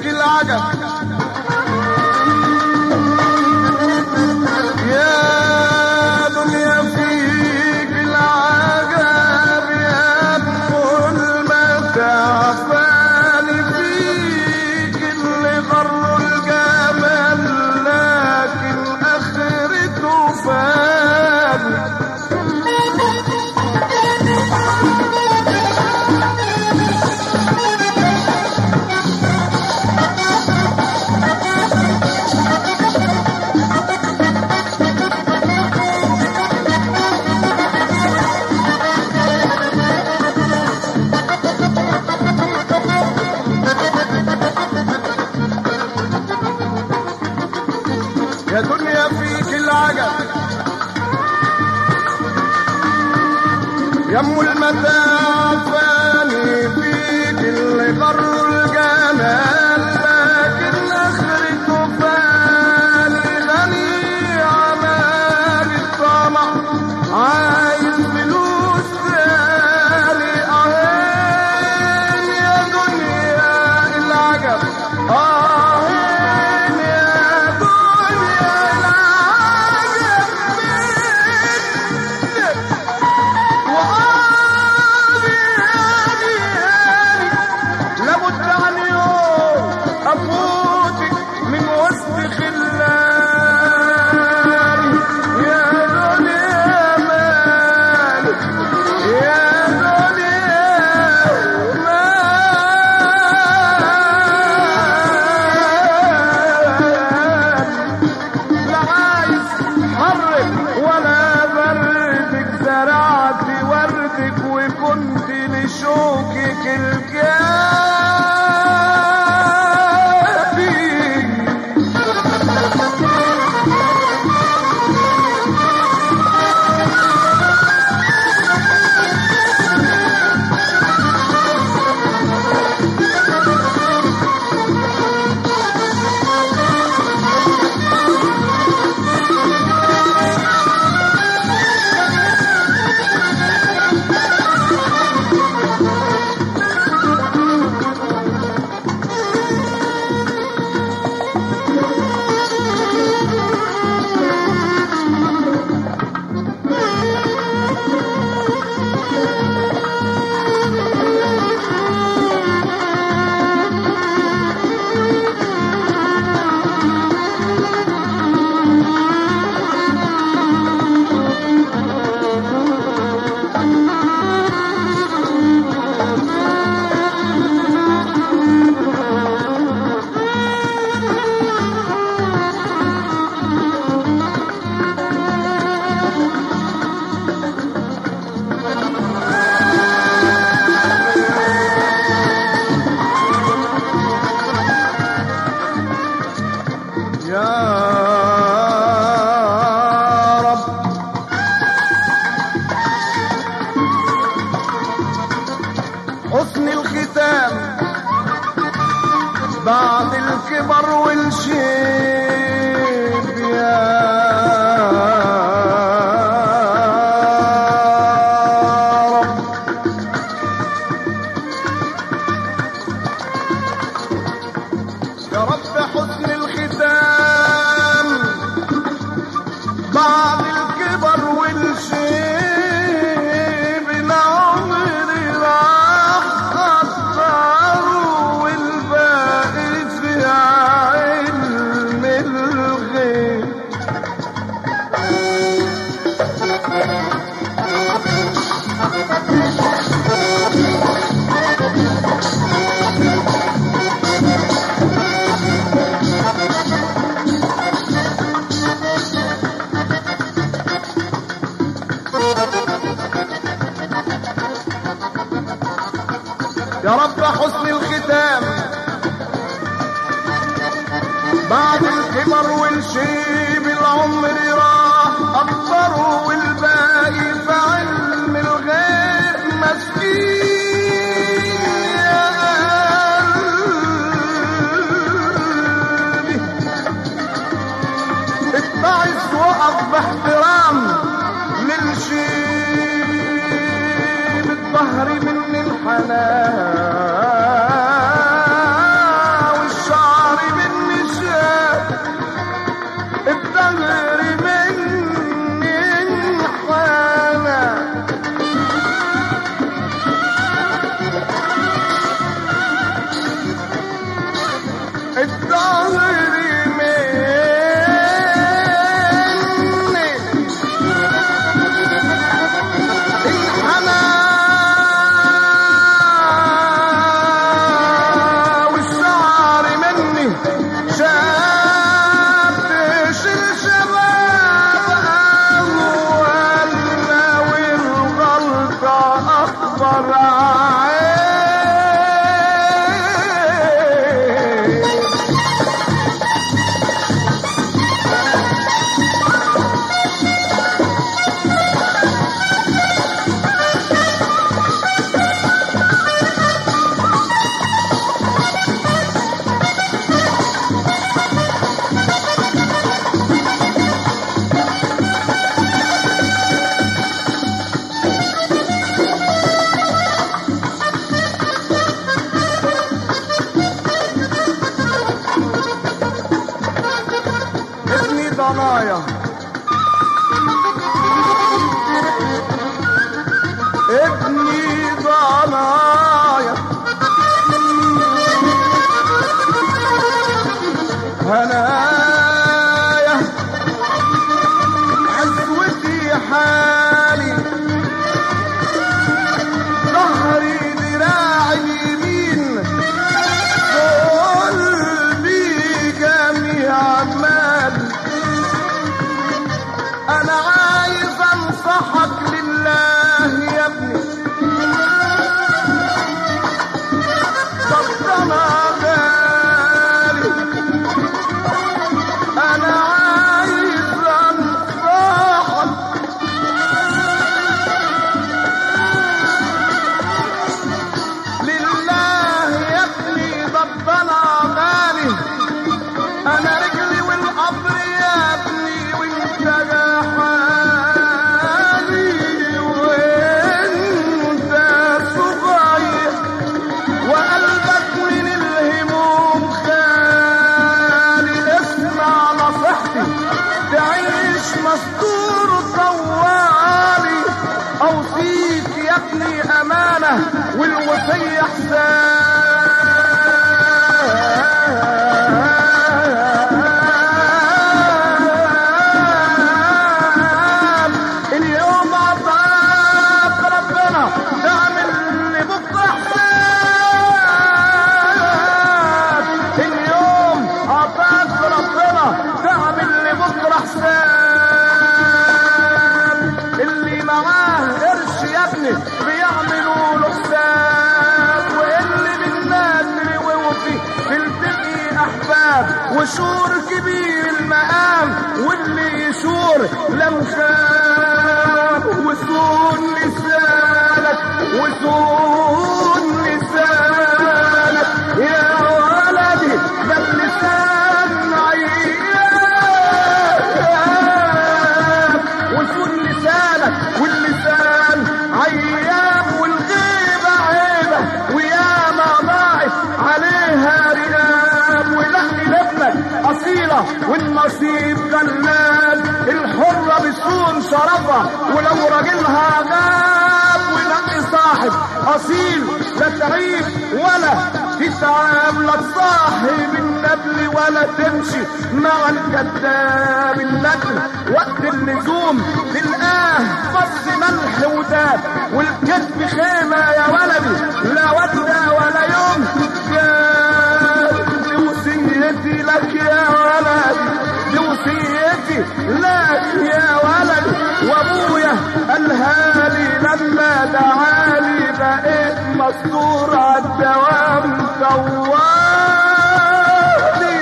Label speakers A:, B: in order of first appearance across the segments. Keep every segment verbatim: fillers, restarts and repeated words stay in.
A: فيك العجب يا دنيا فيك العجب يا كل ما تعفاني فيك اللي غر الجمال لكن اخرته فاني يا دنيا فيك العجب يا ام المتاع فاني فيك اللي غر الجمال لكن اخرته فاني غني عمال الطمع عايز فلوس ثاني اهين يا دنيا العجب اهين يا دنيا العجب وقالي هاني هاني لابد عن يوم افوتك من وسط خلاني يا دنيا مالك يا دنيا مالك لا عايز حرك ولا بردك زرعت وردك وكنت لشوكك الجافي يا رب حسن الختام بعد الكبر والشيب يا رب يا رب حسن الختام بعد الكبر والشيب العمر راح أكتر والباقي في علم الغيب يا رب حسن الختام بعد الكبر والشيب العمر راح أكبر والباقي في علم الغيب مسكين يا قلبي اتعظ وقف باحترام للشيب الظهر من الحنان والشعر الدهر مني الحنا والشعر مني شاب تشيل شباب أولنا والغلطة أكبر عين. ابني ضنايا ابني ضنايا هنايا عزوتي حالي ظهري ذراعي اليمين قلبي جميع مالي. انا عايز انصحك لله يا ابني صدقنا غالي. انا عايز انصحك لله يا ابني ضبنا غالي. انا رجلي والقبر يا ابني وانت جحالي وانت صغير وقلبك من الهموم خالي. اسمع نصيحتي تعيش مستور طوالي. اوصيك يا ابني امانه والوصيه حساب. اليوم عطاك ربنا تعمل لبكره حساب. اليوم عطاك ربنا تعمل لبكره حساب. اللي معاه قرش يا ابني بيعملوا له حساب. واللي بالنادر ووفي تلتقي احباب وشور كبير المقام واللي يشور لم خاب. وسون لسانك وسون لسانك يا ولدي ده اللسان عياب. وسون لسانك واللسان عياب والغيبة عيبة وياما ضاعت عليها رقاب. ونقي لابنك أصيلة والنصيب غلاب. الحرة بتكون شرفة ولو راجلها غاب. ونقي صاحب أصيل لا تعيب ولا تتعب. لا تصاحب النبل ولا تمشي مع الكذاب. النبل وقت اللزوم تلقاه فص ملح وداب. والكذب خيمة يا ولدي لا ودى ولا يوم جاب. دي وصيتي لك يا ولدي دي وصيتي لك يا ولدي. وابويا قالها لي لما دعالي بقيت مستور عالدوام طوالي.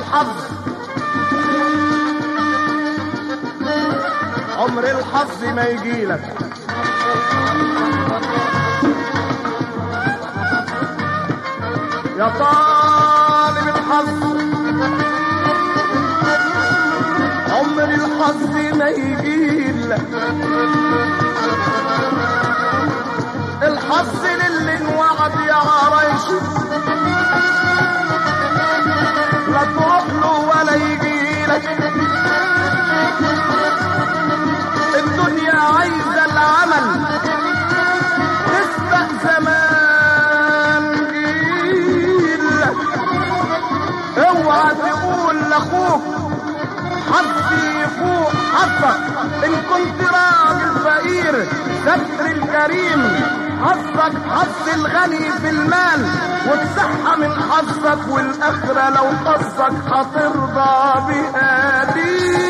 A: الحظ عمر الحظ ما يجيلك. يا طالب الحظ عمر الحظ ما يجيلك. الحظ للي انوعد يا عرايشي لا تروح له ولا يجيلك. الدنيا عايزة العمل تسبق زمان جيلك. اوعى تقول لاخوك حظي فوق حظك ان كنت راجل فقير. ستر الكريم حظك حظ الغني في المال والصحة من حظك، والآخرة لو حظك هترضى بها دي.